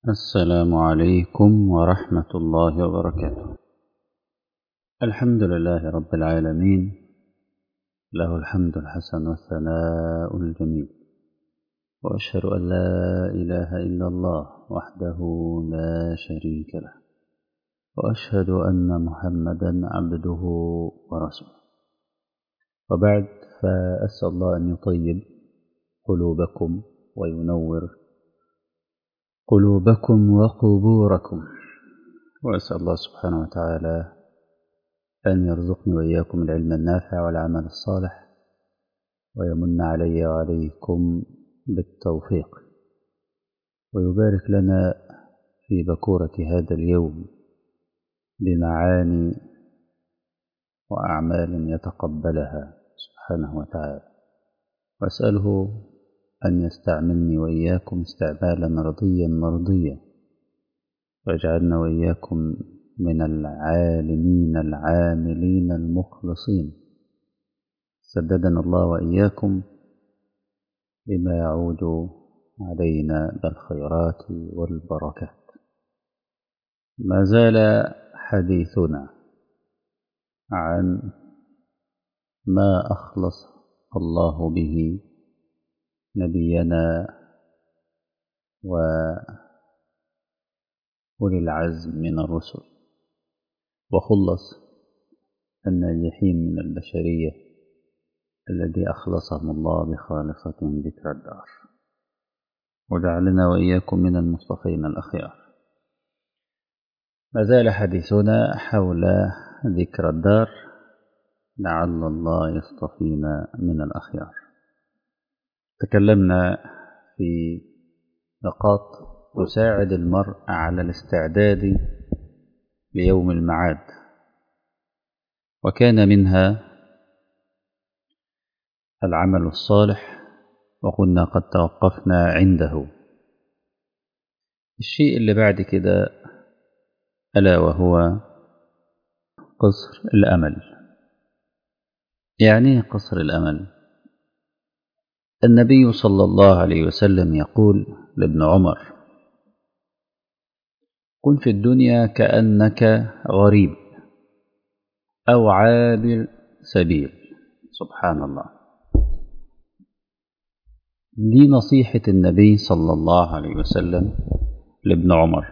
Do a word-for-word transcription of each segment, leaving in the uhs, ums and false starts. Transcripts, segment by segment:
السلام عليكم ورحمة الله وبركاته. الحمد لله رب العالمين، له الحمد الحسن والثناء الجميل، وأشهد أن لا إله إلا الله وحده لا شريك له، وأشهد أن محمدا عبده ورسوله. وبعد، فأسأل الله أن يطيب قلوبكم وينور قلوبكم وقبوركم، وأسأل الله سبحانه وتعالى أن يرزقني وإياكم العلم النافع والعمل الصالح، ويمن علي وعليكم بالتوفيق، ويبارك لنا في بكورة هذا اليوم بمعاني وأعمال يتقبلها سبحانه وتعالى، وأسأله أن يستعملني وإياكم استعمالا رضيا مرضيا، ويجعلنا وإياكم من العالمين العاملين المخلصين. سددنا الله وإياكم بما يعود علينا بالخيرات والبركات. ما زال حديثنا عن ما أخلص الله به نبينا وأولي العزم من الرسل، وخلص الناجحين من البشرية الذي أخلصهم الله بخالصة ذكر الدار، وجعلنا وإياكم من المصطفين الأخيار. ما زال حديثنا حول ذكر الدار، لعل الله يصطفينا من الأخيار. تكلمنا في نقاط تساعد المرء على الاستعداد ليوم المعاد، وكان منها العمل الصالح، وكنا قد توقفنا عنده. الشيء اللي بعد كده ألا وهو قصر الأمل. يعني قصر الأمل؟ النبي صلى الله عليه وسلم يقول لابن عمر: كن في الدنيا كأنك غريب أو عابر سبيل. سبحان الله. دي نصيحة النبي صلى الله عليه وسلم لابن عمر،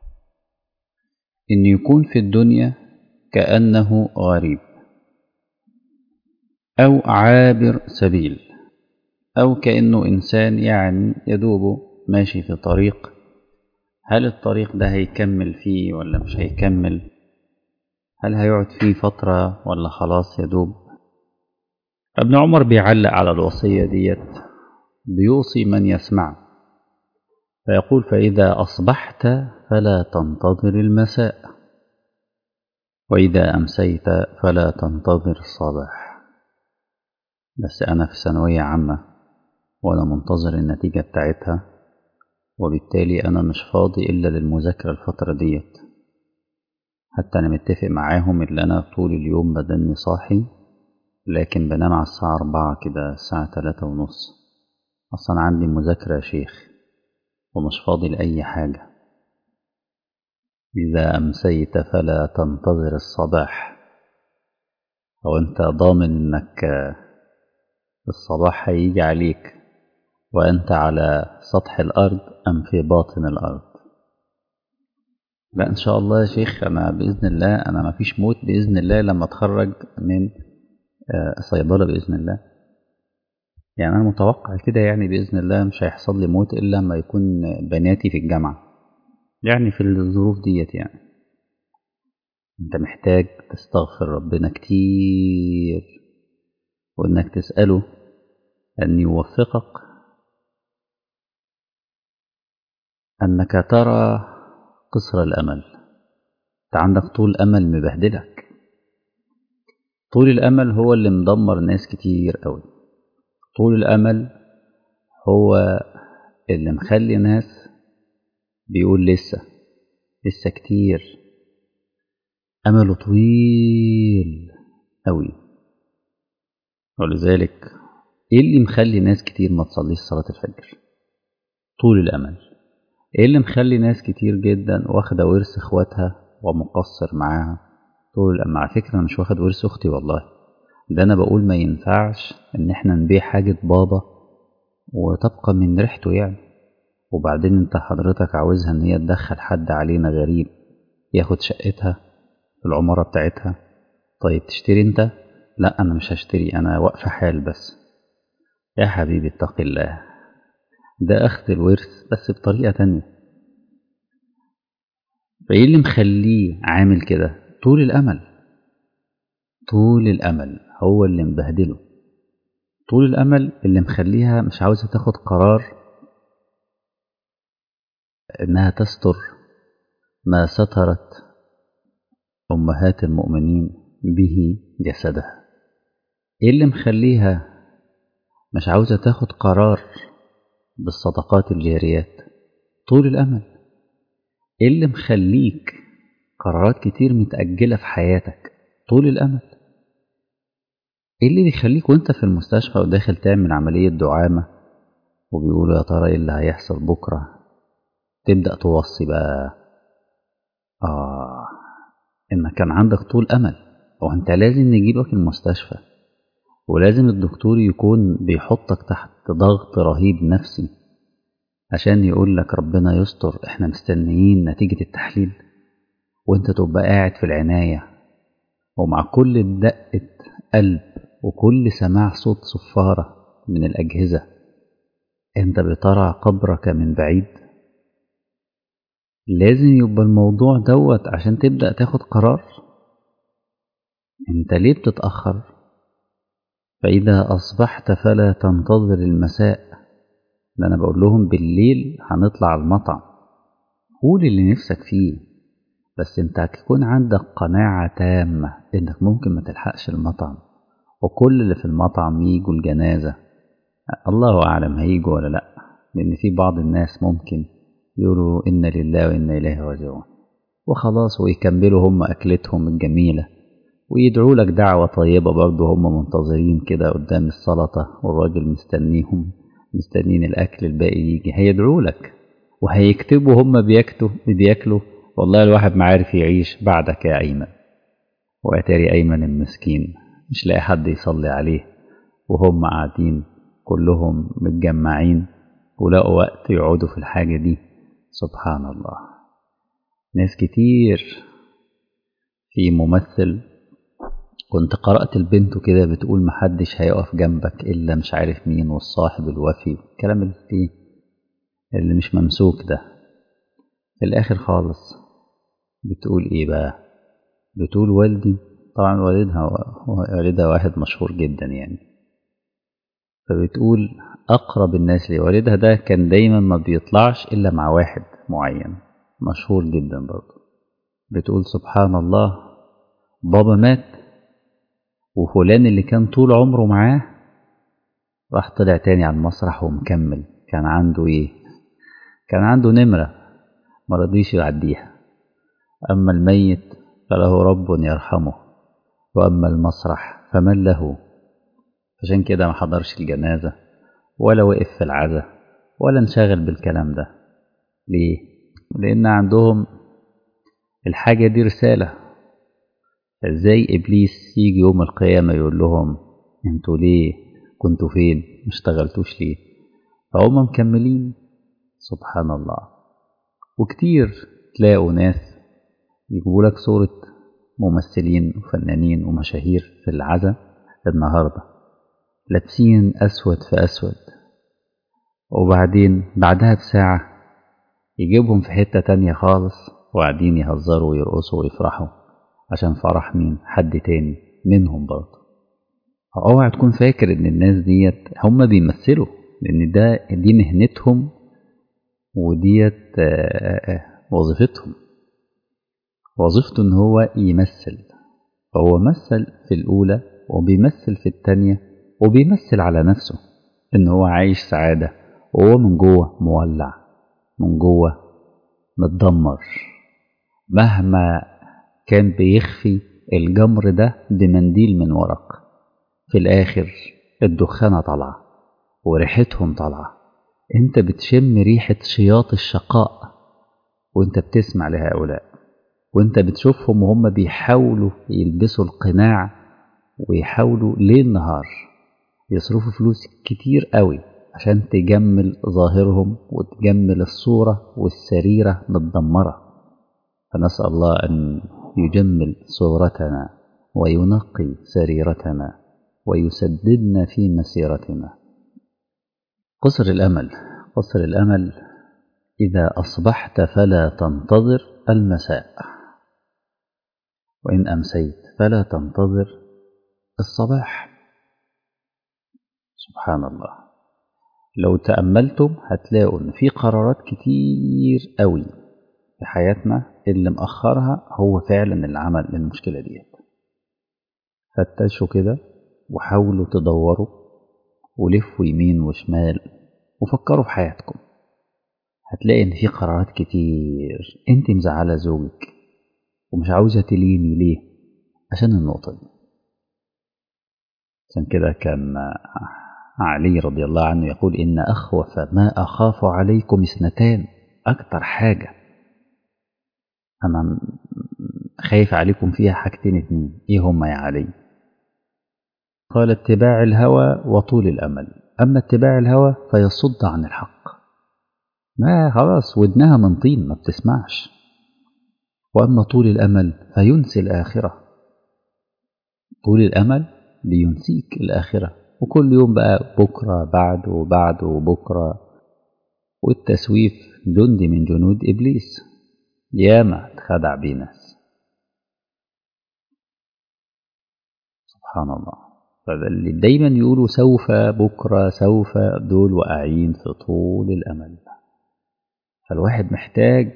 إن يكون في الدنيا كأنه غريب أو عابر سبيل، أو كأنه إنسان يعني يدوب ماشي في طريق، هل الطريق ده هيكمل فيه ولا مش هيكمل؟ هل هيقعد فيه فترة ولا خلاص يدوب؟ ابن عمر بيعلق على الوصية ديت، بيوصي من يسمع فيقول: فإذا أصبحت فلا تنتظر المساء، وإذا أمسيت فلا تنتظر الصباح. بس أنا في ثانوية عامة وأنا منتظر النتيجة بتاعتها، وبالتالي أنا مش فاضي إلا للمذاكرة الفترة ديت. حتى أنا متفق معاهم اللي أنا طول اليوم بدني صاحي، لكن بنام على الساعة أربعة كده، الساعة تلاتة ونص. أصلا عندي مذاكرة يا شيخ ومش فاضي لأي حاجة. إذا أمسيت فلا تنتظر الصباح. أو أنت ضامن إنك الصباح هيجي عليك وأنت على سطح الأرض أم في باطن الأرض؟ لا إن شاء الله يا شيخ، أنا بإذن الله أنا ما فيش موت بإذن الله لما أتخرج من صيدلة بإذن الله. يعني أنا متوقع كده، يعني بإذن الله مش هيحصل لي موت إلا لما يكون بناتي في الجامعة، يعني في الظروف ديت. يعني أنت محتاج تستغفر ربنا كتير، وإنك تسأله أن يوفقك أنك ترى قصر الأمل. أنت عندك طول أمل مبهدلك. طول الأمل هو اللي مدمر ناس كتير قوي. طول الأمل هو اللي مخلي ناس بيقول لسه لسه كتير، أمله طويل قوي. ولذلك إيه اللي مخلي ناس كتير ما تصليش صلاة الفجر؟ طول الأمل. ايه اللي مخلي ناس كتير جدا واخدة ورث اخواتها ومقصر معاها طول الأم؟ على فكرة أنا مش واخد ورث أختي والله، ده أنا بقول ما ينفعش إن إحنا نبيع حاجة بابا وتبقى من ريحته يعني. وبعدين أنت حضرتك عاوزها إن هي تدخل حد علينا غريب ياخد شقتها في العمارة بتاعتها؟ طيب تشتري أنت؟ لا أنا مش هشتري، أنا واقفة حال بس. يا حبيبي اتق الله، ده أخذ الورث بس بطريقة تانية. فإيه اللي مخليه عامل كده؟ طول الأمل. طول الأمل هو اللي مبهدله. طول الأمل اللي مخليها مش عاوزة تاخد قرار إنها تستر ما سترت أمهات المؤمنين به جسدها. إيه اللي مخليها مش عاوزة تاخد قرار بالصدقات الجاريات؟ طول الأمل. إيه اللي مخليك قرارات كتير متأجلة في حياتك؟ طول الأمل. إيه اللي بيخليك وإنت في المستشفى وداخل تعمل عملية دعامة وبيقولوا يا ترى إيه اللي هيحصل بكرة، تبدأ توصي بقى آه إنك كان عندك طول أمل؟ وأنت لازم نجيبك المستشفى، ولازم الدكتور يكون بيحطك تحت ضغط رهيب نفسي عشان يقول لك ربنا يستر إحنا مستنيين نتيجة التحليل، وأنت تبقى قاعد في العناية ومع كل دقة قلب وكل سماع صوت صفارة من الأجهزة أنت بترى قبرك من بعيد. لازم يبقى الموضوع دوت عشان تبدأ تاخد قرار. انت ليه بتتأخر؟ فإذا أصبحت فلا تنتظر المساء. ده أنا بقول لهم بالليل هنطلع المطعم، قول اللي نفسك فيه، بس انت هتكون عندك قناعة تامة انك ممكن ما تلحقش المطعم، وكل اللي في المطعم ييجوا الجنازة الله أعلم هيجوا ولا لأ، لأن في بعض الناس ممكن يقولوا إن لله وإنا إليه راجعون وخلاص، ويكملوا هم أكلتهم الجميلة ويدعوا لك دعوة طيبة برضو، هم منتظرين كده قدام السلطة والراجل مستنيهم مستنين الأكل الباقي يجي، هيدعوا لك وهيكتبوا هم بيكتوا بياكلوا والله الواحد ما عارف يعيش بعدك يا أيمن. وأتاري أيمن المسكين مش لاقي حد يصلي عليه، وهم قاعدين كلهم متجمعين ولقوا وقت يقعدوا في الحاجة دي. سبحان الله. ناس كتير. في ممثل كنت قرأت البنت كده بتقول محدش هيقف جنبك إلا مش عارف مين والصاحب الوفي، الكلام اللي, اللي مش ممسوك ده. في الآخر خالص بتقول إيه بقى؟ بتقول والدي، طبعا والدها والدها واحد مشهور جدا يعني، فبتقول أقرب الناس لوالدها ده كان دايما ما بيطلعش إلا مع واحد معين مشهور جدا برضه. بتقول سبحان الله بابا مات وفلان اللي كان طول عمره معاه راح طلع تاني على المسرح ومكمل. كان عنده ايه؟ كان عنده نمرة ما رضيش يعديها. أما الميت فله رب يرحمه، وأما المسرح فمن له. عشان كده ما حضرش الجنازة ولا وقف في العزاء ولا انشغل بالكلام ده. ليه؟ لأن عندهم الحاجة دي رسالة. ازاي إبليس يجي يوم القيامة يقول لهم انتوا ليه كنتوا فين مشتغلتوش ليه؟ فهم مكملين. سبحان الله. وكتير تلاقوا ناس يجيبوا لك صورة ممثلين وفنانين ومشاهير في العزاء النهاردة لابسين أسود في أسود، وبعدين بعدها بساعة يجيبهم في حتة تانية خالص وقاعدين يهزروا ويرقصوا ويفرحوا عشان فرح مين؟ حد تاني منهم برضه. اوعى تكون فاكر ان الناس ديت هم بيمثلوا، لان ده دي مهنتهم وديت وظيفتهم. وظيفته ان هو يمثل، فهو مثل في الاولى وبيمثل في التانية وبيمثل على نفسه ان هو عايش سعادة، وهو من جوه مولع، من جوه متدمر. مهما كان بيخفي الجمر ده بمنديل من ورق، في الآخر الدخانة طالعة وريحتهم طالعة أنت بتشم ريحة شياط الشقاء وأنت بتسمع لهؤلاء، وأنت بتشوفهم وهم بيحاولوا يلبسوا القناع ويحاولوا ليل نهار يصرفوا فلوس كتير قوي عشان تجمل ظاهرهم وتجمل الصورة والسريرة متدمرة. فنسأل الله أن يجمل صورتنا وينقي سريرتنا ويسددنا في مسيرتنا. قصر الأمل. قصر الأمل: إذا أصبحت فلا تنتظر المساء، وإن أمسيت فلا تنتظر الصباح. سبحان الله. لو تأملتم هتلاقوا إن في قرارات كتير قوي في حياتنا اللي مأخرها هو فعلا العمل للمشكلة ديت. فتشوا كده وحاولوا تدوروا ولفوا يمين وشمال وفكروا في حياتكم، هتلاقي ان في قرارات كتير انت مزعلة زوجك ومش عاوزة تليني ليه؟ عشان النقطة دي. عشان كده كان علي رضي الله عنه يقول: إن أخوف ما أخاف عليكم اثنتان. أكتر حاجة أنا خايف عليكم فيها حاجتين اتنين، إيه هما يا علي؟ قال: اتباع الهوى وطول الأمل. أما اتباع الهوى فيصد عن الحق، ما خلاص ودنها من طين ما بتسمعش. وأما طول الأمل فينسي الآخرة. طول الأمل بينسيك الآخرة، وكل يوم بقى بكرة بعد وبعد وبكرة، والتسويف جندي من جنود إبليس، ياما اتخدع بيه ناس. سبحان الله. فاللي دايما يقولوا سوف بكرة سوف، دول واقعين في طول الأمل. فالواحد محتاج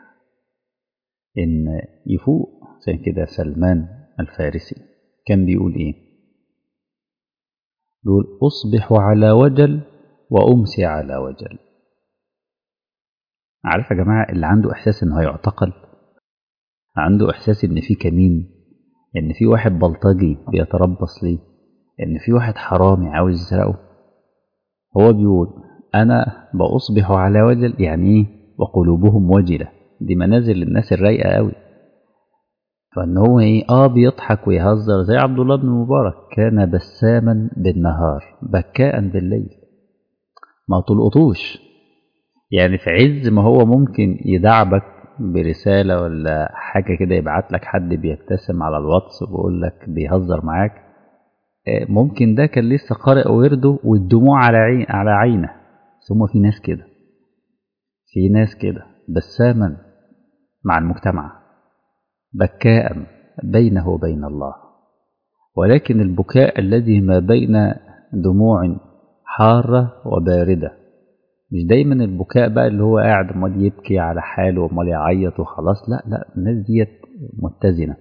إن يفوق. عشان كده سلمان الفارسي كان بيقول إيه؟ بيقول: أصبح على وجل وأمسي على وجل. عارف يا جماعة، اللي عنده إحساس إنه هيعتقل، عنده إحساس إن في كمين، إن في واحد بلطجي بيتربص ليه، إن في واحد حرامي عاوز يسرقه، هو بيقول أنا بأصبح على وجل. يعني إيه؟ وقلوبهم وجلة. دي منازل الناس الرايقة قوي. فإن هو إيه؟ آه بيضحك ويهزر زي عبد الله بن مبارك: كان بساما بالنهار بكاء بالليل. ما تلقطوش يعني في عز ما هو ممكن يدعبك برسالة ولا حاجة كده، يبعت لك حد بيبتسم على الواتس وبيقول لك بيهزر معاك، ممكن ده كان لسه قارئ ورده والدموع على عين على عينه. ثم في ناس كده، في ناس كده بساما مع المجتمع، بكاء بينه وبين الله. ولكن البكاء الذي ما بين دموع حارة وباردة، مش دايما البكاء بقى اللي هو قاعد امال يبكي على حاله وامال يعيط وخلاص. لا لا، الناس ديت متزنة.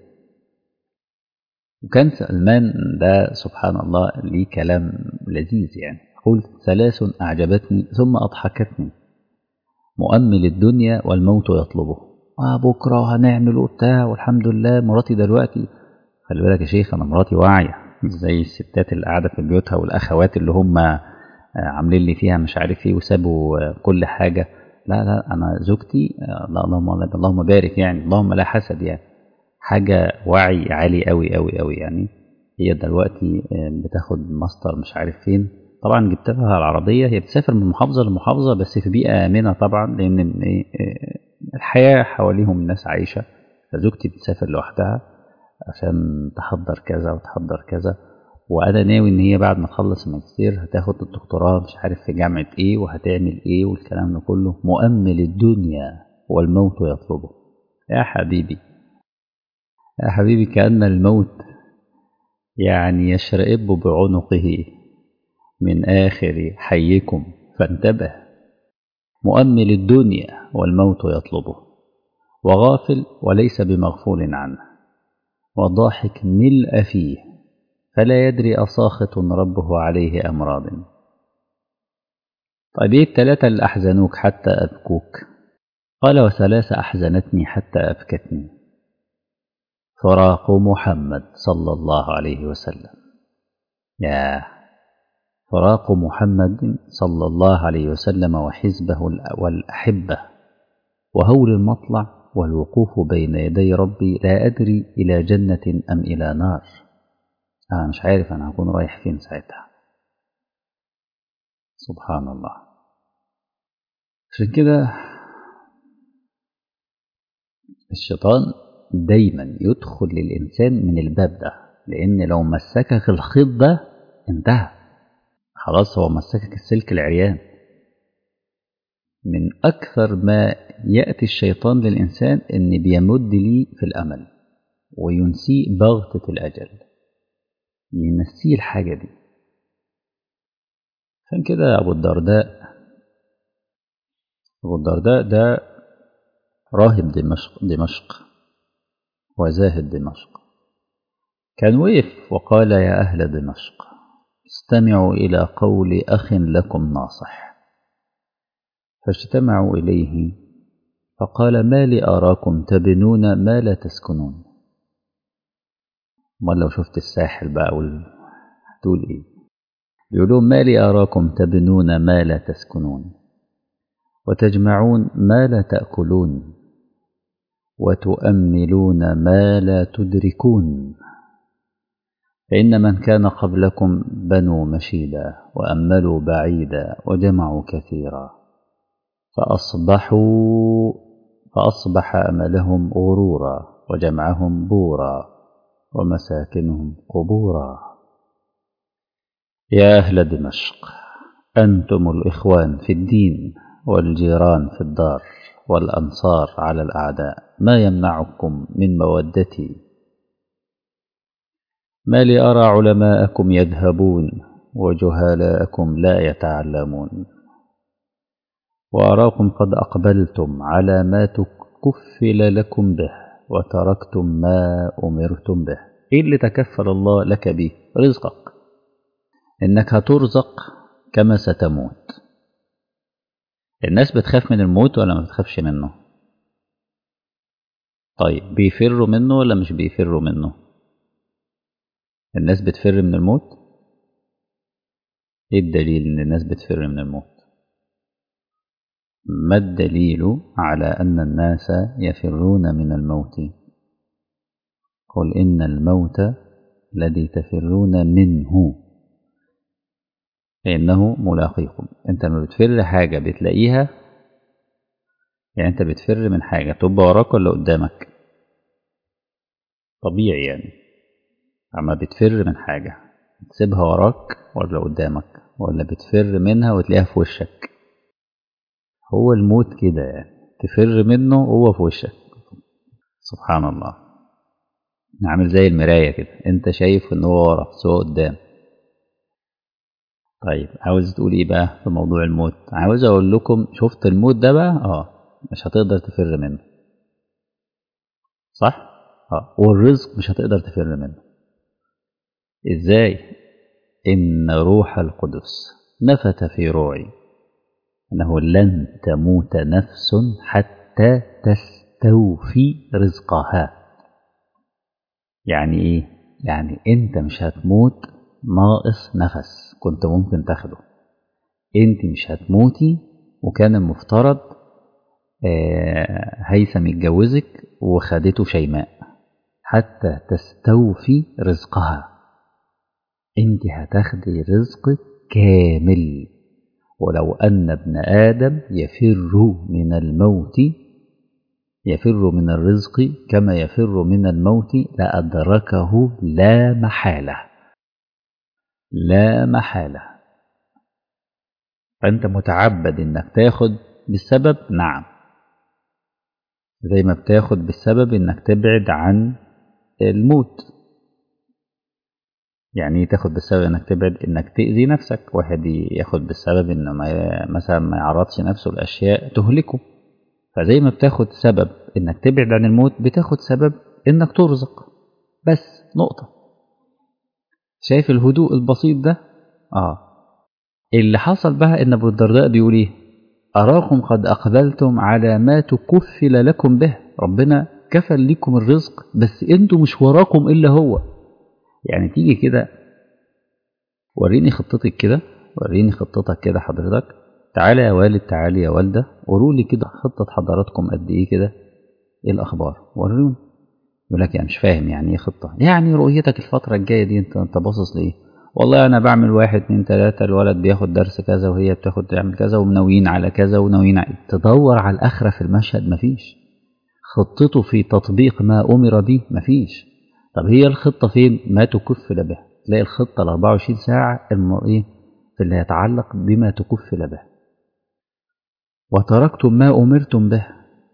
وكان سلمان ده سبحان الله ليه كلام لذيذ يعني. قلت: ثلاث أعجبتني ثم أضحكتني: مؤمل الدنيا والموت يطلبه. آه بكرة هنعمل وبتاع والحمد لله مراتي دلوقتي. خلي بالك يا شيخ، أنا مراتي واعية، مش زي الستات اللي قاعدة في بيوتها والأخوات اللي هم عاملين لي فيها مش عارف ايه وسابوا كل حاجة. لا لا، أنا زوجتي لا اللهم اللهم بارك يعني، اللهم لا حسد يعني، حاجة وعي عالي قوي قوي قوي يعني. هي دلوقتي بتاخد ماستر مش عارف فين. طبعا جبت لها العربية، هي بتسافر من محافظة لمحافظة بس في بيئة آمنة طبعا، لأن الحياة حواليهم ناس عايشة. فزوجتي بتسافر لوحدها عشان تحضر كذا وتحضر كذا، وأنا ناوي إن هي بعد ما تخلص الماجستير هتاخد الدكتوراه مش عارف في جامعة إيه وهتعمل إيه والكلام ده كله. مؤمل الدنيا والموت يطلبه. يا حبيبي يا حبيبي، كأن الموت يعني يشرئب بعنقه من آخر حيكم فانتبه. مؤمل الدنيا والموت يطلبه، وغافل وليس بمغفول عنه، وضاحك ملء فيه فلا يدري أساخط ربه عليه أمراض. طيب ايه الثلاثة اللي أحزنوك حتى أبكوك؟ قال: وثلاثة أحزنتني حتى أبكتني: فراق محمد صلى الله عليه وسلم. يا فراق محمد صلى الله عليه وسلم وحزبه والأحبة وهول المطلع والوقوف بين يدي ربي لا أدري إلى جنة أم إلى نار. أنا مش عارف أنا هكون رايح فين ساعتها. سبحان الله. عشان كده الشيطان دايما يدخل للإنسان من الباب ده، لأن لو مسكك الخيط ده انتهى خلاص، هو مسكك السلك العريان. من أكثر ما يأتي الشيطان للإنسان إن بيمد لي في الأمل وينسيه بغتة الأجل، ينسيه الحاجة دي. عشان كده أبو الدرداء أبو الدرداء ده راهب دمشق دمشق وزاهد دمشق، كان وقف وقال: يا أهل دمشق استمعوا إلى قول أخ لكم ناصح. فاجتمعوا إليه فقال: ما لي أراكم تبنون ما لا تسكنون. ما لو شفت الساحل بقى هتقول إيه؟ يقولون: ما لي أراكم تبنون ما لا تسكنون وتجمعون ما لا تأكلون وتؤملون ما لا تدركون، فإن من كان قبلكم بنوا مشيدا وأملوا بعيدا وجمعوا كثيرا، فأصبحوا فأصبح أملهم غرورا وجمعهم بورا ومساكنهم قبورا. يا أهل دمشق أنتم الإخوان في الدين والجيران في الدار والأنصار على الأعداء، ما يمنعكم من مودتي؟ ما لي أرى علماءكم يذهبون وجهالاءكم لا يتعلمون، وأراكم قد أقبلتم على ما تكفل لكم به وتركتم ما أمرتم به. إيه اللي تكفل الله لك به؟ رزقك، إنك هترزق كما ستموت. الناس بتخاف من الموت ولا ما بتخافش منه؟ طيب بيفروا منه ولا مش بيفروا منه؟ الناس بتفر من الموت. ايه الدليل ان الناس بتفر من الموت؟ ما الدليل على ان الناس يفرون من الموت؟ قل ان الموت الذي تفرون منه فانه ملاقيكم. انت لما بتفر حاجه بتلاقيها، يعني انت بتفر من حاجه تبقى وراك ولا قدامك؟ طبيعي يعني اما بتفر من حاجه تسيبها وراك ولا قدامك، ولا بتفر منها وتلاقيها في وشك؟ هو الموت كده يعني، تفر منه هو في وشك. سبحان الله. عامل زي المراية كده، انت شايف ان هو ورا بس هو قدام. طيب عاوز تقول ايه بقى في موضوع الموت؟ عاوز اقول لكم شفت الموت ده بقى اه مش هتقدر تفر منه، صح؟ اه والرزق مش هتقدر تفر منه. ازاي؟ ان روح القدس نفث في روعي انه لن تموت نفس حتى تستوفي رزقها. يعني ايه؟ يعني انت مش هتموت ناقص نفس كنت ممكن تاخده. انت مش هتموتي وكان المفترض آه هيثم يتجوزك وخدته شيماء حتى تستوفي رزقها. انت هتاخدي رزقك كامل. ولو أن ابن آدم يفر من الموت يفر من الرزق كما يفر من الموت لأدركه لا محالة لا محالة. فأنت متعبد إنك تاخد بالسبب، نعم، زي ما بتاخد بالسبب إنك تبعد عن الموت. يعني تاخد بالسبب إنك تبعد إنك تأذي نفسك. واحد ياخد بالسبب إنه مثلا ما يعرضش نفسه لأشياء تهلكه. فزي ما بتاخد سبب إنك تبعد عن الموت بتاخد سبب إنك ترزق. بس نقطة. شايف الهدوء البسيط ده؟ آه اللي حصل بقى إن أبو الدرداء بيقول إيه؟ أراكم قد أقبلتم على ما تكفل لكم به. ربنا كفل لكم الرزق بس أنتوا مش وراكم إلا هو. يعني تيجي كده وريني خطتك كده وريني خطتك كده حضرتك، تعالى يا والد، تعالى يا والدة، قولوا لي كده خطة حضراتكم قد ايه كده، ايه الاخبار، وروني. يقول لك يعني مش فاهم يعني ايه خطة، يعني رؤيتك الفترة الجاية دي انت انت باصص ليه؟ والله انا بعمل واحد اتنين تلاتة، الولد بياخد درس كذا وهي بتاخد تعمل كذا وناويين على كذا وناويين على... تدور على الاخرة في المشهد، مفيش. خطته في تطبيق ما امر به، مفيش. طب هي الخطة فين؟ ما تكفل به. تلاقي الخطة ال أربعة وعشرين ساعة الم... ايه في اللي يتعلق بما تكفل به. وتركتم ما امرتم به.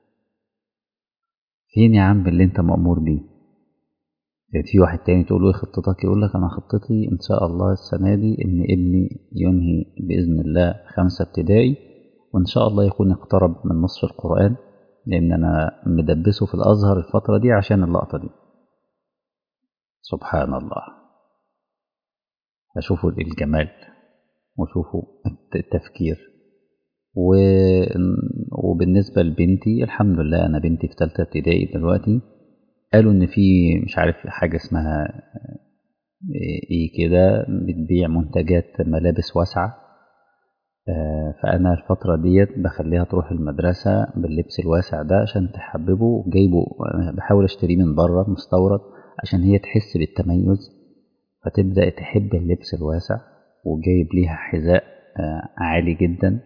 فين يا عم اللي انت مأمور بيه؟ يعني في واحد تاني تقول له ايه خطتك، يقول لك انا خطتي ان شاء الله السنة دي ان ابني ينهي بإذن الله خمسة ابتدائي، وان شاء الله يكون اقترب من نصف القرآن، لان انا مدبسه في الازهر الفترة دي عشان اللقطة دي. سبحان الله. اشوفوا الجمال وشوفوا التفكير. و... وبالنسبة لبنتي الحمد لله، انا بنتي في ثالثة ابتدائي دلوقتي، قالوا ان في مش عارف حاجة اسمها ايه كده، بتبيع منتجات ملابس واسعة. فانا الفترة ديت بخليها تروح المدرسة باللبس الواسع ده عشان تحببه، جايبه بحاول اشتريه من بره مستورد عشان هي تحس بالتميز، فتبدأ تحب اللبس الواسع. وجايب ليها حذاء عالي جدا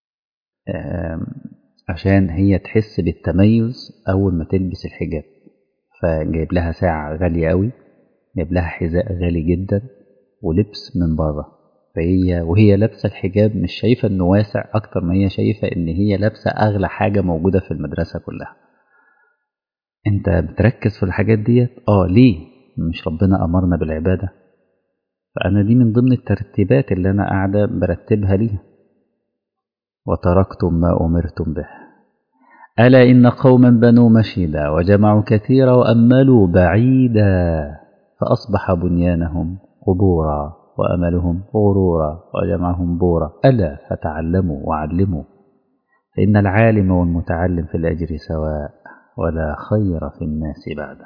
عشان هي تحس بالتميز اول ما تلبس الحجاب. فجايب لها ساعة غالية قوي، جايب لها حذاء غالي جدا، ولبس من بره. فهي وهي لابسه الحجاب مش شايفه انه واسع، اكتر ما هي شايفه ان هي لابسه اغلى حاجه موجوده في المدرسه كلها. انت بتركز في الحاجات ديت؟ اه ليه؟ مش ربنا امرنا بالعباده؟ فانا دي من ضمن الترتيبات اللي انا قاعده برتبها ليها. وتركتم ما امرتم به. الا ان قوما بنوا مشيدا وجمعوا كثيرا واملوا بعيدا فاصبح بنيانهم قبورا وأملهم غرورا وجمعهم بورا. ألا فتعلموا وعلموا، فإن العالم والمتعلم في الأجر سواء، ولا خير في الناس بعده.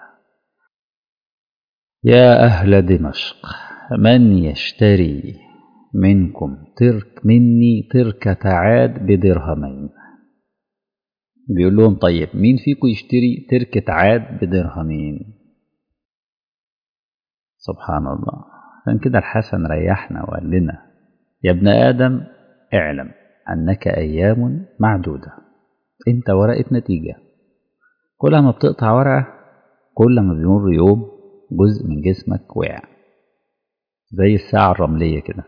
يا أهل دمشق، من يشتري منكم ترك مني تركة عاد بدرهمين. بيقول لهم طيب مين فيكم يشتري تركة عاد بدرهمين؟ سبحان الله. عشان كده الحسن ريحنا وقال لنا يا ابن آدم اعلم أنك أيام معدودة. أنت ورقة نتيجة، كل ما بتقطع ورقة كل ما بيمر يوم جزء من جسمك وقع، زي الساعة الرملية كده.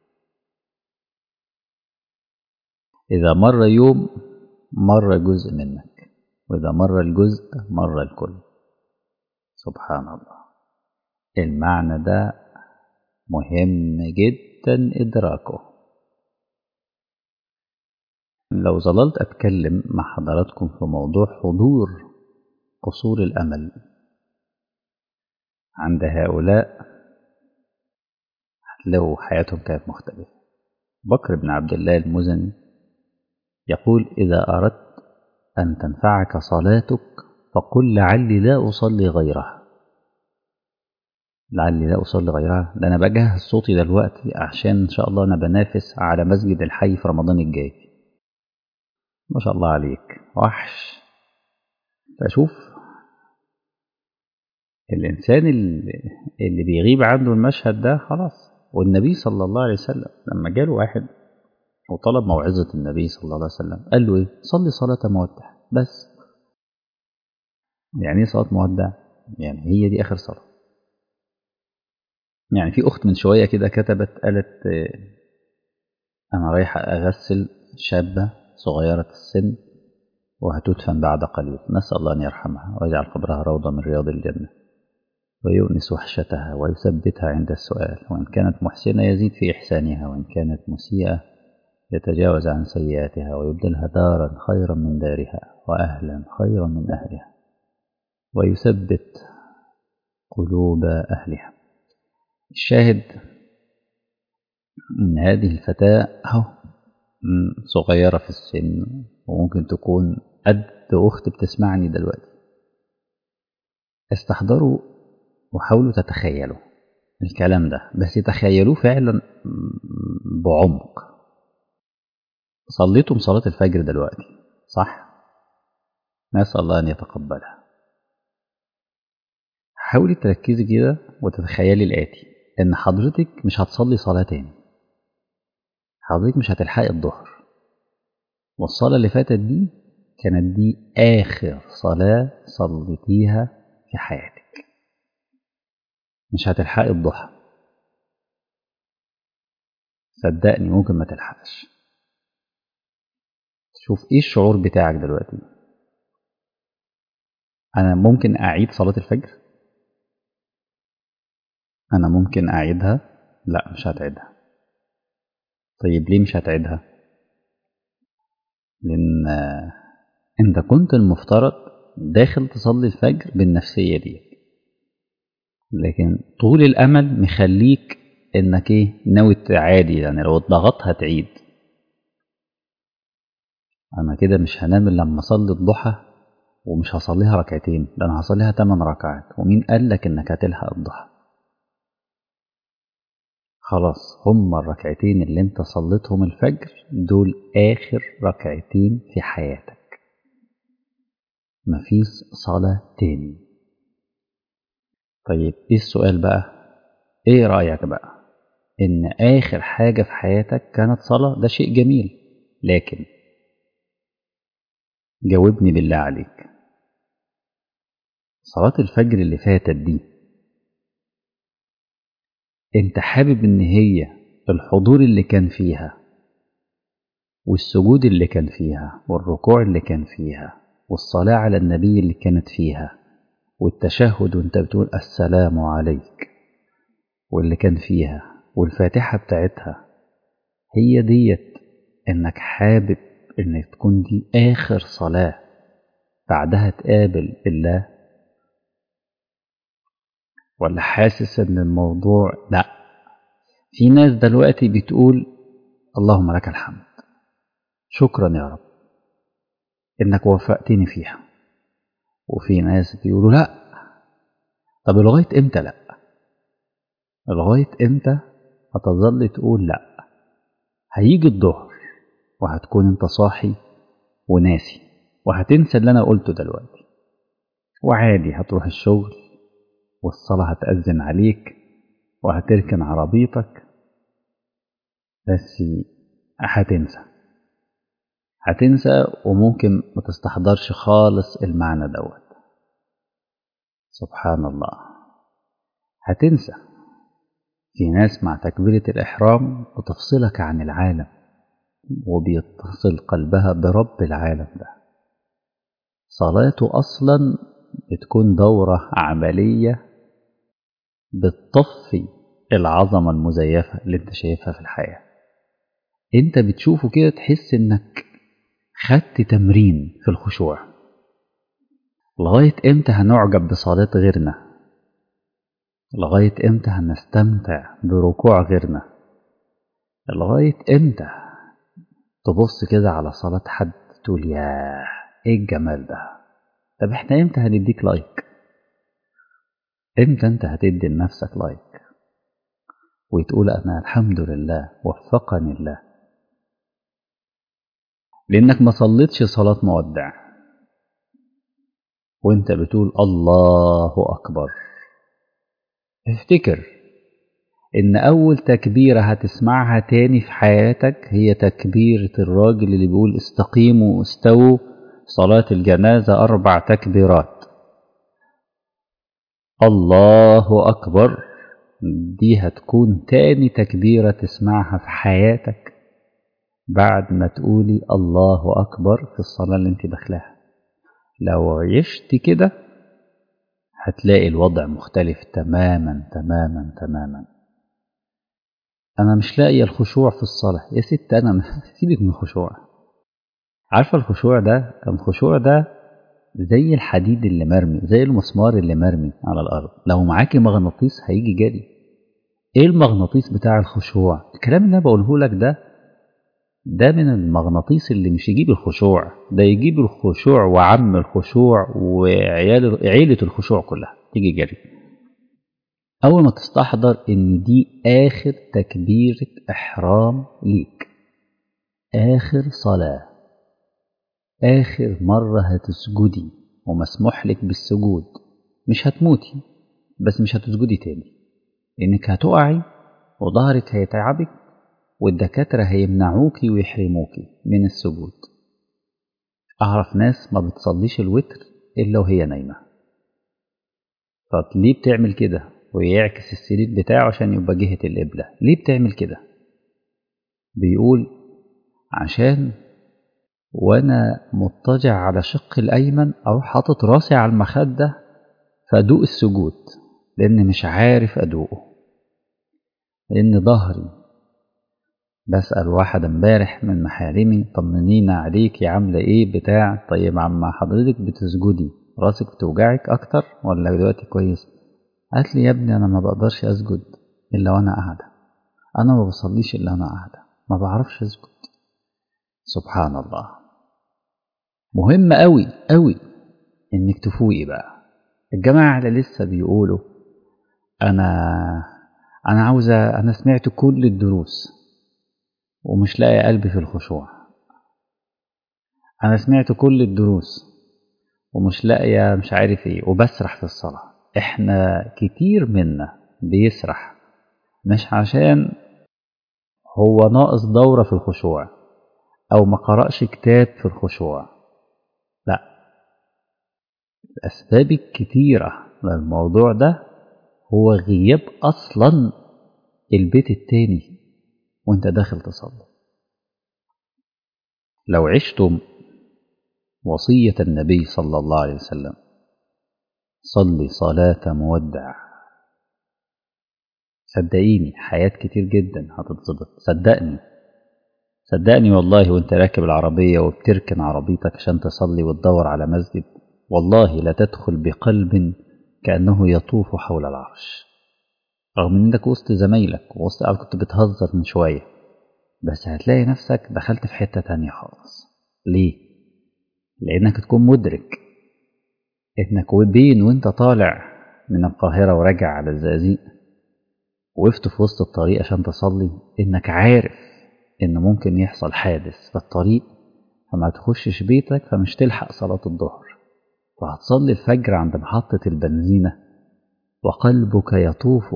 إذا مر يوم مر جزء منك، وإذا مر الجزء مر الكل. سبحان الله. المعنى ده مهم جدا إدراكه. لو ظللت أتكلم مع حضراتكم في موضوع حضور قصور الأمل عند هؤلاء، لو حياتهم كانت مختلفة. بكر بن عبد الله المزني يقول إذا أردت أن تنفعك صلاتك فقل لعلي لا أصلي غيرها. لعلي لا أصلي غيرها، ده أنا بجهز صوتي دلوقتي عشان إن شاء الله أنا بنافس على مسجد الحي في رمضان الجاي. ما شاء الله عليك وحش. فشوف الإنسان اللي, اللي بيغيب عنده المشهد ده خلاص. والنبي صلى الله عليه وسلم لما جاله واحد وطلب موعظة النبي صلى الله عليه وسلم قال له إيه؟ صلي صلاة مودع بس. يعني إيه صلاة مودع؟ يعني هي دي آخر صلاة. يعني في أخت من شوية كده كتبت قالت أنا رايحة أغسل شابة صغيرة السن وهتدفن بعد قليل، نسأل الله أن يرحمها ويجعل قبرها روضة من رياض الجنة ويؤنس وحشتها ويثبتها عند السؤال، وإن كانت محسنة يزيد في إحسانها، وإن كانت مسيئة يتجاوز عن سيئاتها ويبدلها دارا خيرا من دارها وأهلا خيرا من أهلها ويثبت قلوب أهلها. الشاهد أن هذه الفتاة أهو صغيرة في السن، وممكن تكون قد أخت بتسمعني دلوقتي. استحضروا وحاولوا تتخيلوا الكلام ده، بس تخيلوه فعلا بعمق. صليتم صلاة الفجر دلوقتي صح؟ نسأل الله أن يتقبلها. حاولي تركزي كده وتتخيلي الآتي، إن حضرتك مش هتصلي صلاة تاني، حضرتك مش هتلحقي الظهر، والصلاة اللي فاتت دي كانت دي آخر صلاة صليتيها في حياتك. مش هتلحقي الضحى، صدقني ممكن ما تلحقش. شوف ايه الشعور بتاعك دلوقتي. انا ممكن اعيد صلاة الفجر؟ انا ممكن اعيدها؟ لا مش هتعيدها. طيب ليه مش هتعيدها؟ لان انت كنت المفترض داخل تصلي الفجر بالنفسية دي، لكن طول الامل مخليك انك ايه، ناوي عادي، يعني لو اتضغطت هتعيد. انا كده مش هنام الا لما اصلي الضحى، ومش هصليها ركعتين، ده انا هصليها تمن ركعات. ومين قال لك انك هتلحق الضحى؟ خلاص، هما الركعتين اللي انت صليتهم الفجر دول اخر ركعتين في حياتك، مفيش صلاة تاني. طيب ايه السؤال بقى؟ ايه رأيك بقى ان اخر حاجة في حياتك كانت صلاة؟ ده شيء جميل، لكن جاوبني بالله عليك، صلاة الفجر اللي فاتت دي انت حابب ان هي الحضور اللي كان فيها، والسجود اللي كان فيها، والركوع اللي كان فيها، والصلاة على النبي اللي كانت فيها، والتشهد وانت بتقول السلام عليك واللي كان فيها، والفاتحة بتاعتها، هي ديت انك حابب ان تكون دي اخر صلاة بعدها تقابل الله؟ ولا حاسس ان الموضوع لا؟ في ناس دلوقتي بتقول اللهم لك الحمد، شكرا يا رب انك وفقتني فيها. وفي ناس بيقولوا لا، طب لغاية امتى لا؟ لغاية امتى هتظل تقول لا؟ هيجي الظهر وهتكون انت صاحي وناسي، وهتنسى اللي انا قلته دلوقتي، وعادي هتروح الشغل والصلاة هتأذن عليك وهتركن عربيتك، بس هتنسى هتنسى وممكن ما تستحضرش خالص المعنى دوت. سبحان الله، هتنسى. في ناس مع تكبيرة الإحرام بتفصلك عن العالم وبيتصل قلبها برب العالم ده. صلاته أصلا بتكون دورة عملية بتطفي العظمة المزيفة اللي انت شايفها في الحياة. انت بتشوفه كده تحس انك خدت تمرين في الخشوع. لغاية امتى هنعجب بصلاة غيرنا؟ لغاية امتى هنستمتع بركوع غيرنا؟ لغاية امتى تبص كده على صلاة حد تقول ياه ايه الجمال ده؟ طب احنا امتى هنديك لايك؟ امتى انت هتدي لنفسك لايك وتقول انا الحمد لله وفقني الله؟ لانك ما صليتش صلاة مودع وانت بتقول الله اكبر. افتكر ان اول تكبيرة هتسمعها تاني في حياتك هي تكبيرة الراجل اللي بيقول استقيموا استووا صلاة الجنازة اربع تكبيرات. الله اكبر دي هتكون تاني تكبيرة تسمعها في حياتك بعد ما تقولي الله أكبر في الصلاة اللي انت داخلها. لو عشت كده هتلاقي الوضع مختلف تماما تماما تماما. أنا مش لاقي الخشوع في الصلاة يا ست، أنا سيبك من الخشوع. عارفة الخشوع ده؟ الخشوع ده زي الحديد اللي مرمي، زي المسمار اللي مرمي على الأرض، لو معاكي مغناطيس هيجي جري. ايه المغناطيس بتاع الخشوع؟ الكلام اللي انا بقوله لك ده ده من المغناطيس اللي مش يجيب الخشوع، ده يجيب الخشوع وعم الخشوع وعيال عيلة الخشوع كلها تيجي جري. أول ما تستحضر إن دي آخر تكبيرة إحرام ليك، آخر صلاة، آخر مرة هتسجدي ومسموح لك بالسجود، مش هتموتي بس مش هتسجدي تاني، لأنك هتقعي وظهرك هيتعبك والدكاترة هيمنعوكي ويحرموكي من السجود. أعرف ناس ما بتصليش الوتر إلا وهي نايمة. طب ليه بتعمل كده ويعكس السرير بتاعه عشان يبقى جهة القبلة؟ ليه بتعمل كده؟ بيقول عشان وأنا مضطجع على شق الأيمن أو حاطط راسي على المخدة فأدوق السجود، لأن مش عارف أدوقه، لأن ظهري. بسأل واحد امبارح من محارمي طمنينا عليكي عاملة ايه بتاع، طيب عم حضرتك بتسجدي راسك بتوجعك أكتر ولا دلوقتي كويس؟ قالت لي يا ابني أنا ما بقدرش أسجد إلا وأنا قاعدة، أنا ما بصليش إلا وأنا قاعدة، ما بعرفش أسجد. سبحان الله. مهم أوي أوي إنك تفوقي بقى. الجماعة اللي لسه بيقولوا أنا أنا عاوزة، أنا سمعت كل الدروس ومش لاقي قلبي في الخشوع، أنا سمعت كل الدروس ومش لاقي مش عارف إيه وبسرح في الصلاة. إحنا كتير منا بيسرح مش عشان هو ناقص دورة في الخشوع أو ما قرأش كتاب في الخشوع، لا، الأسباب الكتيرة للموضوع ده هو غياب أصلا البيت التاني وانت داخل تصلي. لو عشتم وصية النبي صلى الله عليه وسلم صلي صلاة مودع، صدقيني حياة كتير جدا هتتظبط. صدقني صدقني والله، وانت راكب العربية وبتركن عربيتك عشان تصلي وتدور على مسجد، والله لا تدخل بقلب كأنه يطوف حول العرش، رغم انك وسط زمايلك ووسط قاعد كنت بتهزر من شوية، بس هتلاقي نفسك دخلت في حتة تانية خالص. ليه؟ لأنك تكون مدرك إنك وبين وإنت طالع من القاهرة وراجع على الزقازيق وقفت في وسط الطريق عشان تصلي، إنك عارف إن ممكن يحصل حادث في الطريق فما تخشش بيتك فمش تلحق صلاة الظهر، فهتصلي الفجر عند محطة البنزينة وقلبك يطوف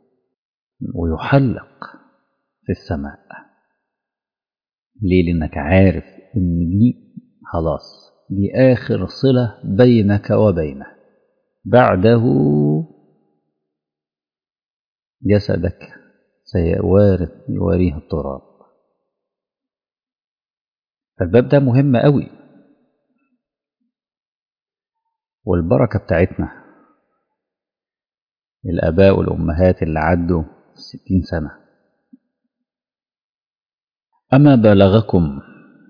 ويحلق في السماء. ليه؟ لأنك عارف إن دي خلاص دي آخر صلة بينك وبينه، بعده جسدك سيوارث يواريه التراب. فالباب ده مهم قوي. والبركة بتاعتنا الآباء والأمهات اللي عدوا ستين سنة. أما بلغكم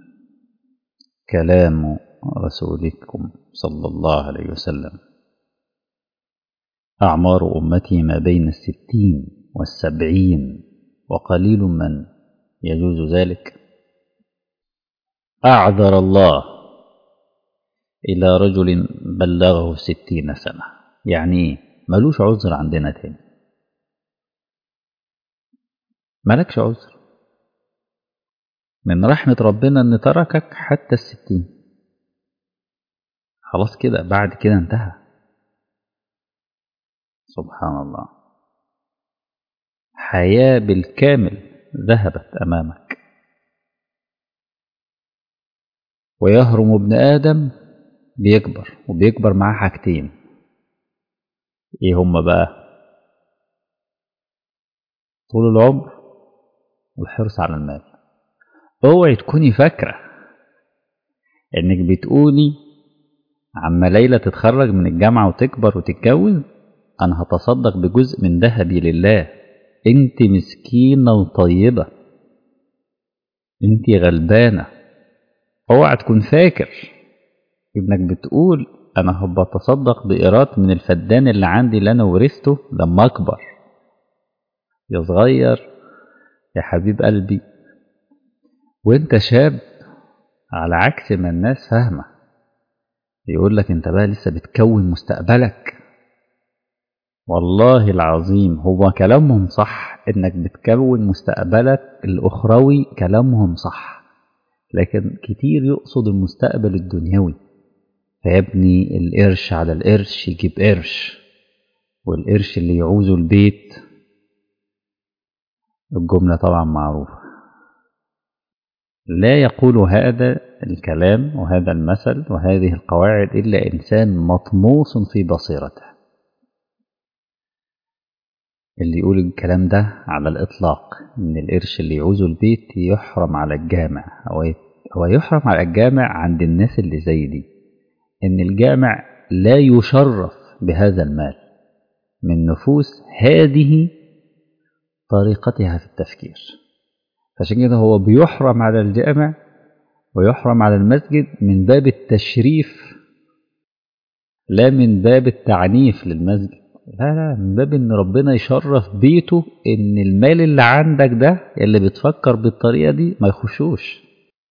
كلام رسولكم صلى الله عليه وسلم أعمار أمتي ما بين الستين والسبعين وقليل من يجوز ذلك. أعذر الله إلى رجل بلغه ستين سنة، يعني ملوش عذر عندنا تاني، ملكش عذر من رحمة ربنا أن تركك حتى الستين، خلاص كده بعد كده انتهى. سبحان الله، حياة بالكامل ذهبت أمامك. ويهرم ابن آدم بيكبر، وبيكبر معاه حاجتين، ايه هما بقى؟ طول العمر والحرص على المال. اوعي تكوني فاكرة انك بتقولي عما ليلى تتخرج من الجامعة وتكبر وتتجوز انا هتصدق بجزء من ذهبي لله. انت مسكينة وطيبة، انت غلبانة. اوعى تكون فاكر انك بتقول انا هبقى اتصدق بإيراد من الفدان اللي عندي اللي انا ورثته لما اكبر. يا صغير يا حبيب قلبي وانت شاب، على عكس ما الناس فاهمة، يقول لك انت بقى لسه بتكون مستقبلك. والله العظيم هو كلامهم صح، انك بتكون مستقبلك الاخروي، كلامهم صح، لكن كتير يقصد المستقبل الدنيوي. فيبني القرش على القرش يجيب قرش، والقرش اللي يعوزه البيت. الجملة طبعا معروفة. لا يقول هذا الكلام وهذا المثل وهذه القواعد إلا إنسان مطموس في بصيرته. اللي يقول الكلام ده على الإطلاق إن القرش اللي يعوزه البيت يحرم على الجامع، أو يحرم على الجامع عند الناس اللي زي دي، إن الجامع لا يشرف بهذا المال من نفوس هذه طريقتها في التفكير. عشان كده هو بيحرم على الجامع ويحرم على المسجد من باب التشريف، لا من باب التعنيف للمسجد، لا لا، من باب ان ربنا يشرف بيته، ان المال اللي عندك ده اللي بتفكر بالطريقة دي ما يخشوش.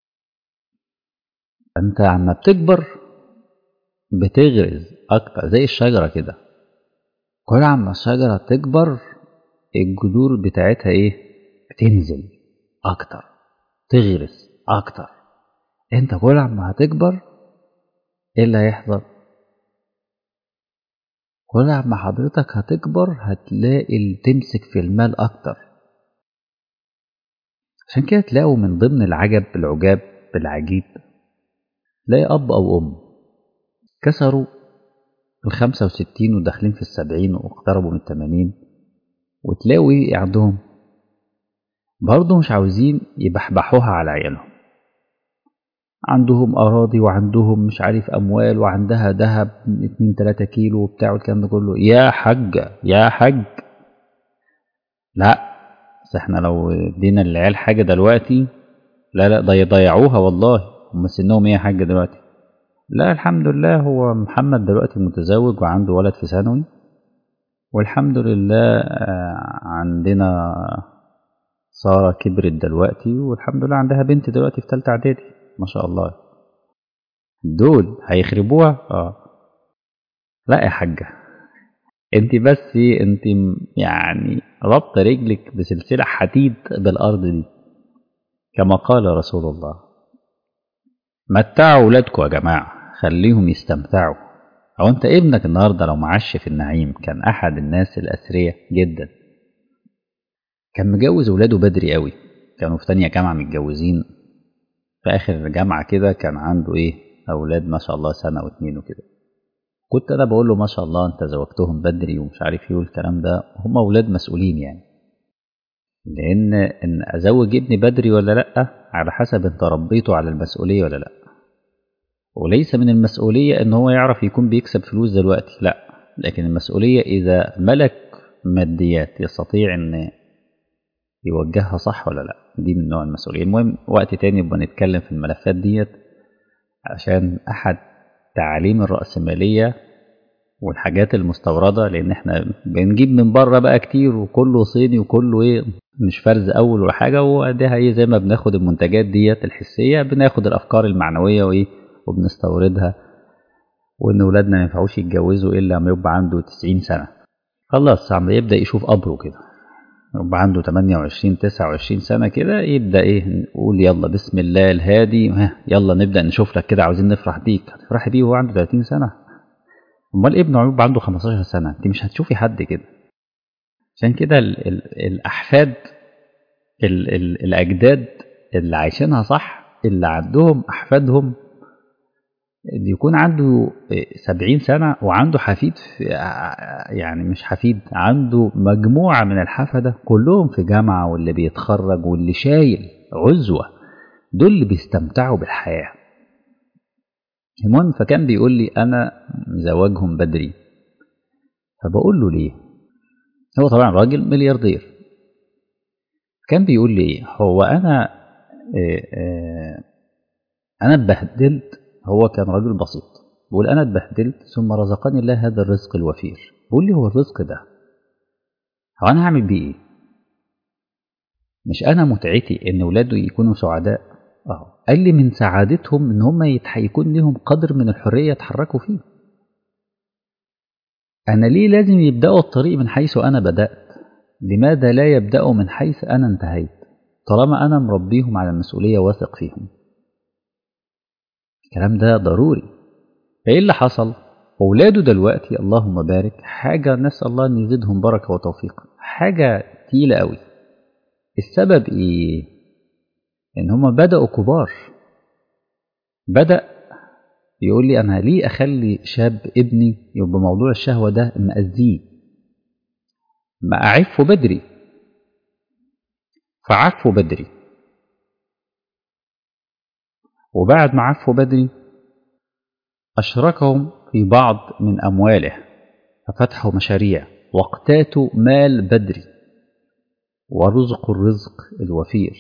انت عما بتكبر بتغرز اكتر زي الشجرة كده، كل عما الشجرة تكبر الجذور بتاعتها ايه؟ بتنزل اكتر، تغرس اكتر. انت كل عما هتكبر ايه اللي هيحصل؟ كل عما حضرتك هتكبر هتلاقي تمسك في المال اكتر. عشان كده تلاقوا من ضمن العجب العجاب بالعجيب، تلاقي اب او ام كسروا الخمسة وستين وداخلين في السبعين واقتربوا من التمانين، وتلاقوا ايه عندهم؟ برضه مش عاوزين يبحبحوها على عيالهم. عندهم أراضي وعندهم مش عارف أموال وعندها ذهب اتنين تلاتة كيلو وبتاع والكلام ده كله. يا حاج يا حاج، لا بس احنا لو ادينا للعيال حاجة دلوقتي، لا لا ضي ضيعوها والله. هم سنهم ايه يا حاج دلوقتي؟ لا الحمد لله، هو محمد دلوقتي متزوج وعنده ولد في ثانوي، والحمد لله عندنا سارة كبرت دلوقتي، والحمد لله عندها بنت دلوقتي في تالتة اعدادي ما شاء الله. دول هيخربوها؟ اه لا يا حاجة، انت بس انت يعني ربط رجلك بسلسلة حديد بالارض دي، كما قال رسول الله. متعوا ولادكم يا جماعة، خليهم يستمتعوا. او انت ابنك النهاردة لو معش في النعيم، كان احد الناس الاثرياء جدا كان مجوز ولاده بدري قوي، كانوا في تانية جامعة متجوزين، في اخر جامعة كده كان عنده ايه اولاد ما شاء الله سنة واتنين وكده. كنت انا بقول له ما شاء الله انت زوجتهم بدري ومش عارف ايه والكلام ده، هم اولاد مسؤولين يعني، لان ان ازوج ابني بدري ولا لا على حسب انت ربيته على المسؤولية ولا لا. وليس من المسؤولية ان هو يعرف يكون بيكسب فلوس دلوقتي، لا، لكن المسؤولية اذا ملك ماديات يستطيع ان يوجهها صح ولا لا، دي من نوع المسؤولية. المهم وقت تاني يبقى نتكلم في الملفات ديت، عشان احد تعاليم الرأسمالية والحاجات المستوردة، لان احنا بنجيب من بره بقى كتير وكله صيني وكله ايه مش فرز اول ولا حاجة، وده ايه زي ما بناخد المنتجات ديت الحسية بناخد الافكار المعنوية وايه وبنستوردها، وان ولادنا ما ينفعوش يتجوزوا الا لما يبقى عنده تسعين سنة، خلاص عم يبدأ يشوف قبره كده، يبقى عنده تمانية وعشرين تسعة وعشرين سنة كده، يبدأ ايه نقول يلا بسم الله الهادي، يلا نبدأ نشوف لك كده، عاوزين نفرح بيك. هتفرحي بيه وهو عنده تلاتين سنة؟ امال ابنه يبقى عنده خمستاشر سنة؟ انت مش هتشوفي حد كده. عشان كده ال ال الأحفاد ال ال الأجداد اللي عايشينها صح، اللي عندهم أحفادهم اللي يكون عنده سبعين سنة وعنده حفيد في، يعني مش حفيد، عنده مجموعة من الحفدة كلهم في جامعة واللي بيتخرج واللي شايل عزوة، دول اللي بيستمتعوا بالحياة. المهم فكان بيقول لي أنا زواجهم بدري، فبقول له ليه؟ هو طبعا راجل ملياردير. كان بيقول لي ايه؟ هو انا إيه إيه انا اتبهدلت، هو كان راجل بسيط، بيقول انا اتبهدلت ثم رزقني الله هذا الرزق الوفير. بيقول لي هو الرزق ده هو انا هعمل بيه ايه؟ مش انا متعتي ان ولاده يكونوا سعداء؟ اه قال لي من سعادتهم ان هم يكون لهم قدر من الحريه يتحركوا فيه. أنا ليه لازم يبدأوا الطريق من حيث أنا بدأت؟ لماذا لا يبدأوا من حيث أنا انتهيت طالما أنا مربيهم على المسؤولية واثق فيهم؟ الكلام ده ضروري. فإيه اللي حصل؟ أولاده دلوقتي اللهم بارك حاجة نسأل الله أن يزيدهم بركة وتوفيق، حاجة تقيلة قوي. السبب إيه؟ إن هما بدأوا كبار. بدأ يقول لي أنا ليه أخلي شاب ابني يبقى موضوع الشهوة ده مأذيه؟ ما أعفه بدري. فعفه بدري، وبعد ما عفه بدري أشركهم في بعض من أمواله ففتحوا مشاريع واقتاتوا مال بدري ورزقوا الرزق الوفير.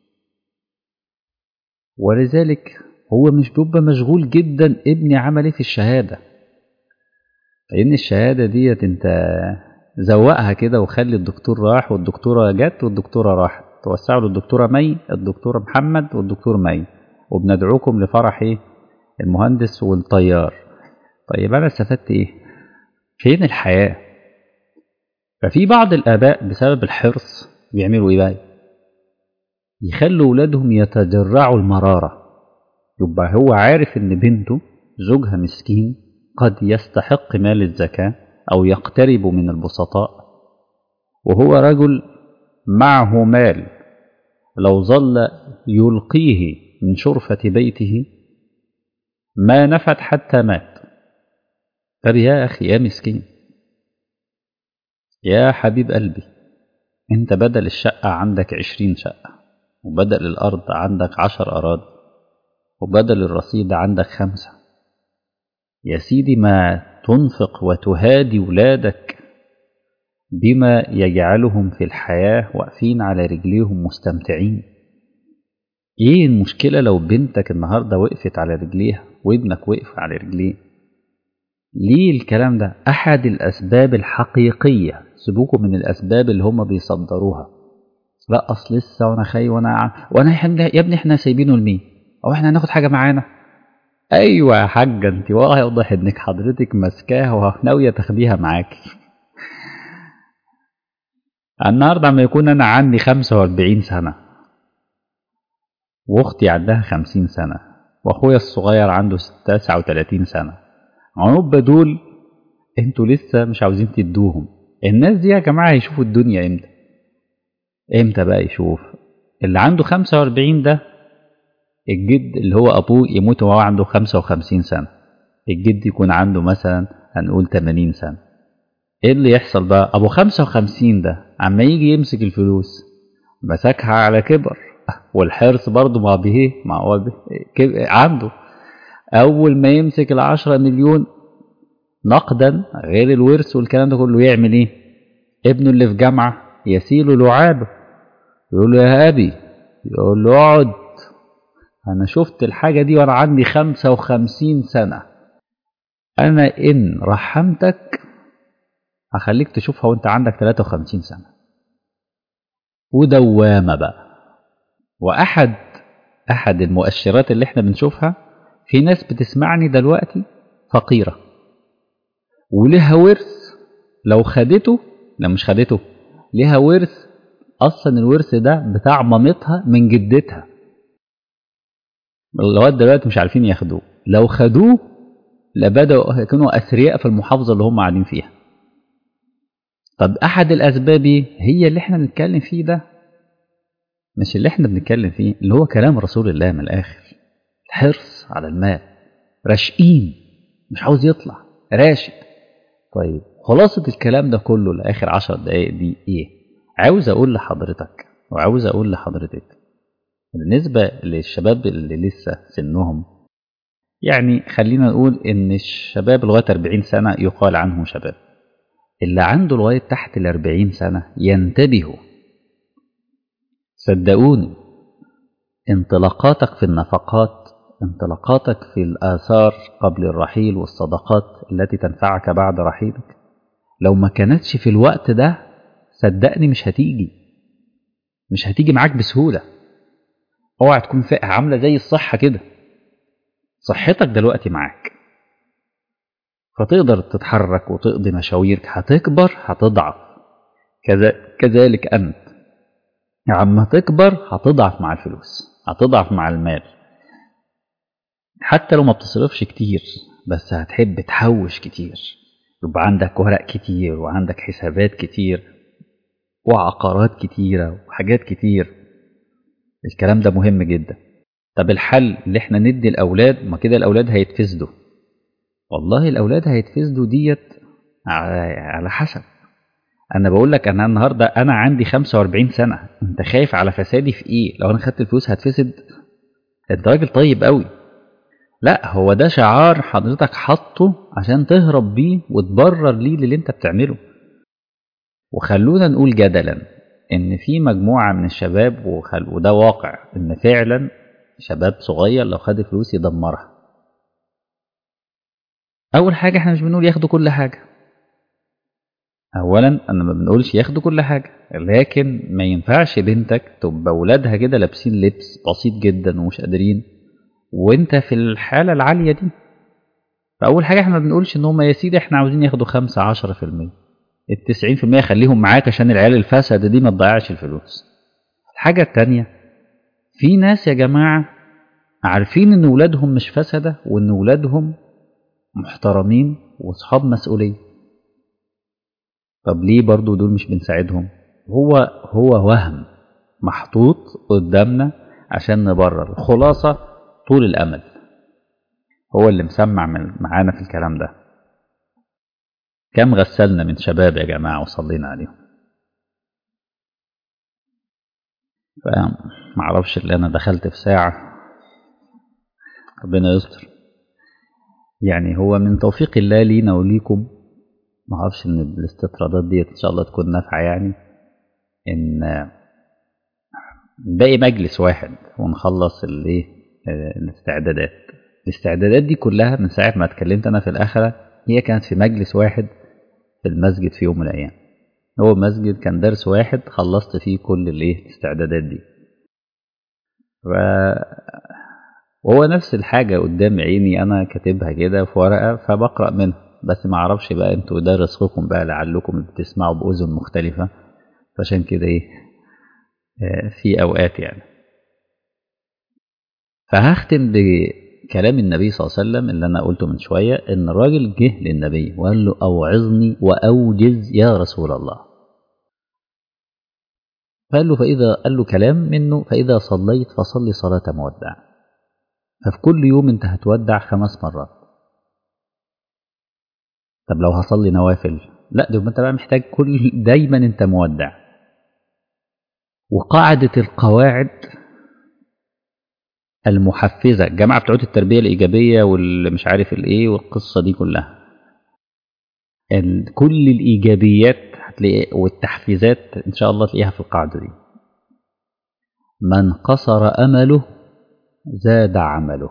ولذلك هو مش بيبقى مشغول جدا ابني عمل ايه في الشهادة، لأن الشهادة ديت انت زوقها كده وخلي الدكتور راح والدكتورة جت والدكتورة راحت، توسعوا للدكتورة مي الدكتورة محمد والدكتور مي، وبندعوكم لفرح ايه المهندس والطيار. طيب أنا استفدت ايه؟ فين الحياة؟ ففي بعض الآباء بسبب الحرص بيعملوا ايه بقى؟ يخلوا ولادهم يتجرعوا المرارة. يبقى هو عارف ان بنته زوجها مسكين قد يستحق مال الزكاة أو يقترب من البسطاء، وهو رجل معه مال لو ظل يلقيه من شرفة بيته ما نفد حتى مات. طب يا أخي يا مسكين يا حبيب قلبي، انت بدل الشقة عندك عشرين شقة، وبدل الأرض عندك عشر أراضي، وبدل الرصيد عندك خمسة. يا سيدي ما تنفق وتهادي ولادك بما يجعلهم في الحياة واقفين على رجليهم مستمتعين. ايه المشكلة لو بنتك النهاردة وقفت على رجليها وابنك وقف على رجليه؟ ليه الكلام ده؟ أحد الأسباب الحقيقية، سيبوكم من الأسباب اللي هم بيصدروها. لا أصل لسه وأنا خاي وأنا ع... وأنا يا ابني إحنا سايبينه لمين؟ أو إحنا هناخد حاجة معانا؟ أيوة يا حاجة أنت واضح إنك حضرتك ماسكاها وناوية تاخديها معاكي. النهاردة عم يكون أنا عندي خمسة وأربعين سنة وأختي عندها خمسين سنة وأخويا الصغير عنده تسعة وتلاتين سنة، عنوب دول انتوا لسه مش عاوزين تدوهم. الناس دي يا جماعة هيشوفوا الدنيا امتى؟ امتى بقى يشوف؟ اللي عنده خمسة وأربعين ده الجد اللي هو أبوه يموت وهو عنده خمسة وخمسين سنة، الجد يكون عنده مثلا هنقول تمانين سنة. ايه اللي يحصل بقى؟ أبو خمسة وخمسين ده عما يجي يمسك الفلوس مسكها على كبر، والحرص برضه ما به ما هو به عنده. أول ما يمسك العشرة مليون نقدا غير الورث والكلام ده كله يعمل ايه؟ ابنه اللي في جامعة يسيل لعابه يقول له يا أبي، يقول له اقعد أنا شفت الحاجة دي وأنا عندي خمسة وخمسين سنة، أنا إن رحمتك هخليك تشوفها وأنت عندك تلاتة وخمسين سنة. ودوامة بقى. وأحد أحد المؤشرات اللي احنا بنشوفها، في ناس بتسمعني دلوقتي فقيرة ولها ورث لو خدته، لو مش خدته لها ورث أصلا الورث ده بتاع مامتها من جدتها، لغاية دلوقتي مش عارفين ياخدوه. لو خدوه لبدأوا يكونوا أثرياء في المحافظة اللي هم قاعدين فيها. طب أحد الأسباب هي اللي احنا بنتكلم فيه ده، مش اللي احنا بنتكلم فيه اللي هو كلام رسول الله من الآخر، الحرص على المال، راشقين مش عاوز يطلع راشق. طيب خلاصة الكلام ده كله لآخر عشر دقايق دي ايه؟ عاوز اقول لحضرتك وعاوز اقول لحضرتك بالنسبة للشباب اللي لسه سنهم، يعني خلينا نقول ان الشباب لغاية أربعين سنة يقال عنه شباب، اللي عنده لغاية تحت الأربعين سنة ينتبهوا. صدقوني انطلاقاتك في النفقات، انطلاقاتك في الآثار قبل الرحيل والصدقات التي تنفعك بعد رحيلك، لو ما كانتش في الوقت ده صدقني مش هتيجي مش هتيجي معاك بسهولة. اوعى تكون فائح عاملة زي الصحة كده، صحتك دلوقتي معاك فتقدر تتحرك وتقضي مشاويرك. هتكبر هتضعف، كذلك أنت عما تكبر هتضعف مع الفلوس، هتضعف مع المال. حتى لو ما بتصرفش كتير بس هتحب تحوش كتير، يبقى عندك ورق كتير وعندك حسابات كتير وعقارات كتيرة وحاجات كتير. الكلام ده مهم جدا. طب الحل اللي احنا ندي الأولاد، ما كده الأولاد هيتفسدوا. والله الأولاد هيتفسدوا ديت على حسب. أنا بقول لك أنا النهاردة أنا عندي خمسة وأربعين سنة، أنت خايف على فسادي في إيه؟ لو أنا خدت الفلوس هتفسد؟ أنت راجل طيب قوي. لا، هو ده شعار حضرتك حطه عشان تهرب بيه وتبرر ليه اللي انت بتعمله. وخلونا نقول جدلا ان في مجموعة من الشباب، وخل... وده واقع ان فعلا شباب صغير لو خد فلوس يدمرها. اول حاجة احنا مش بنقول ياخدوا كل حاجة، اولا انا ما بنقولش ياخدوا كل حاجة، لكن ما ينفعش بنتك تبقى ولادها كده لابسين لبس بسيط جدا ومش قادرين وانت في الحالة العالية دي. فاول حاجة احنا ما بنقولش ان هم يا سيدي احنا عاوزين ياخدوا خمسة عشرة في المية، التسعين في المية خليهم معاك عشان العيال الفاسدة دي ما تضيعش الفلوس. الحاجة التانية، في ناس يا جماعة عارفين ان ولادهم مش فسدة وان ولادهم محترمين واصحاب مسؤولية. طب ليه برضو دول مش بنساعدهم؟ هو هو وهم محطوط قدامنا عشان نبرر. الخلاصة طول الأمل هو اللي مسمع معانا في الكلام ده. كم غسلنا من شباب يا جماعة وصلينا عليهم. فمعرفش اللي أنا دخلت في ساعة، ربنا يستر. يعني هو من توفيق الله لينا وليكم، معرفش ان الاستطرادات دي ان شاء الله تكون نافعة، يعني ان باقي مجلس واحد ونخلص الايه الاستعدادات. الاستعدادات دي كلها من ساعة ما اتكلمت انا في الآخرة هي كانت في مجلس واحد في المسجد في يوم من الايام. هو مسجد كان درس واحد خلصت فيه كل الايه الاستعدادات دي. ف... وهو نفس الحاجة قدام عيني أنا كاتبها كده في ورقة فبقرأ منها، بس ما اعرفش بقى انتوا ده رزقكم بقى، لعلكم بتسمعوا بأذن مختلفة، فعشان كده ايه في أوقات يعني. فهختم بكلام النبي صلى الله عليه وسلم اللي أنا قلته من شوية، إن الراجل جه للنبي وقال له أوعظني وأوجز يا رسول الله. فقال له فإذا قال له كلام منه فإذا صليت فصلي صلاة مودع. ففي كل يوم انت هتودع خمس مرات. طب لو هصلي نوافل؟ لا، ده انت بقى محتاج كل دايما انت مودع. وقاعدة القواعد المحفزة، الجماعة بتوع التربية الإيجابية واللي مش عارف الايه والقصة دي كلها، كل الإيجابيات هتلاقي والتحفيزات إن شاء الله تلاقيها في القاعدة دي. من قصر أمله زاد عمله.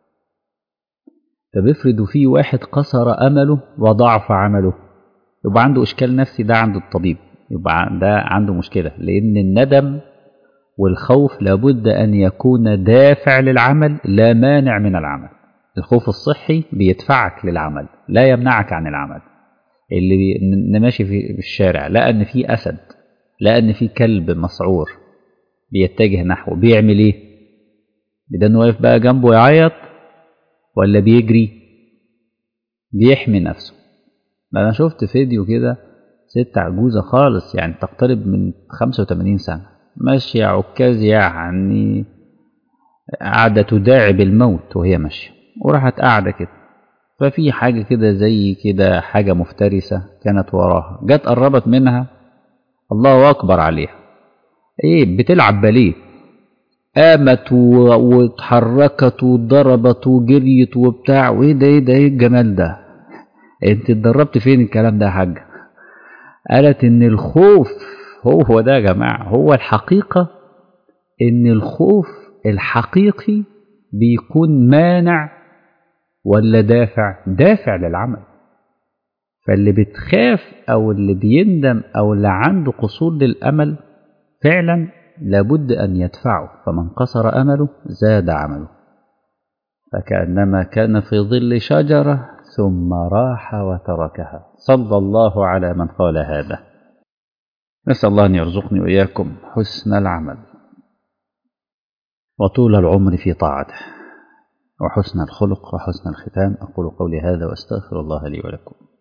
طب افرضوا في واحد قصر أمله وضعف عمله، يبقى عنده إشكال نفسي، ده عنده الطبيب، يبقى ده عنده مشكلة. لأن الندم والخوف لابد أن يكون دافع للعمل لا مانع من العمل. الخوف الصحي بيدفعك للعمل لا يمنعك عن العمل. اللي ماشي في الشارع لقى أن في أسد، لقى أن في كلب مسعور بيتجه نحوه، بيعمل إيه؟ بدأ أنه واقف بقى جنبه يعيط ولا بيجري؟ بيحمي نفسه. أنا شفت فيديو كده ست عجوزة خالص، يعني تقترب من خمسة وثمانين سنة، ماشية عكاز، يعني قاعدة تداعب الموت وهي ماشية، وراحت قاعدة كده. ففي حاجة كده زي كده حاجة مفترسة كانت وراها، جت قربت منها، الله أكبر عليها، إيه بتلعب باليه، قامت واتحركت وضربت وجريت وبتاع، وإيه ده إيه ده إيه الجمال ده؟ أنت اتدربت فين الكلام ده يا حاجة؟ قالت إن الخوف هو هو ده يا جماعة، هو الحقيقة إن الخوف الحقيقي بيكون مانع ولا دافع؟ دافع للعمل. فاللي بتخاف أو اللي بيندم أو اللي عنده قصور للأمل فعلا لابد أن يدفعه. فمن قصر أمله زاد عمله. فكأنما كان في ظل شجرة ثم راح وتركها. صلى الله على من قال هذا. نسأل الله أن يرزقني وإياكم حسن العمل وطول العمر في طاعته وحسن الخلق وحسن الختام. أقول قولي هذا وأستغفر الله لي ولكم.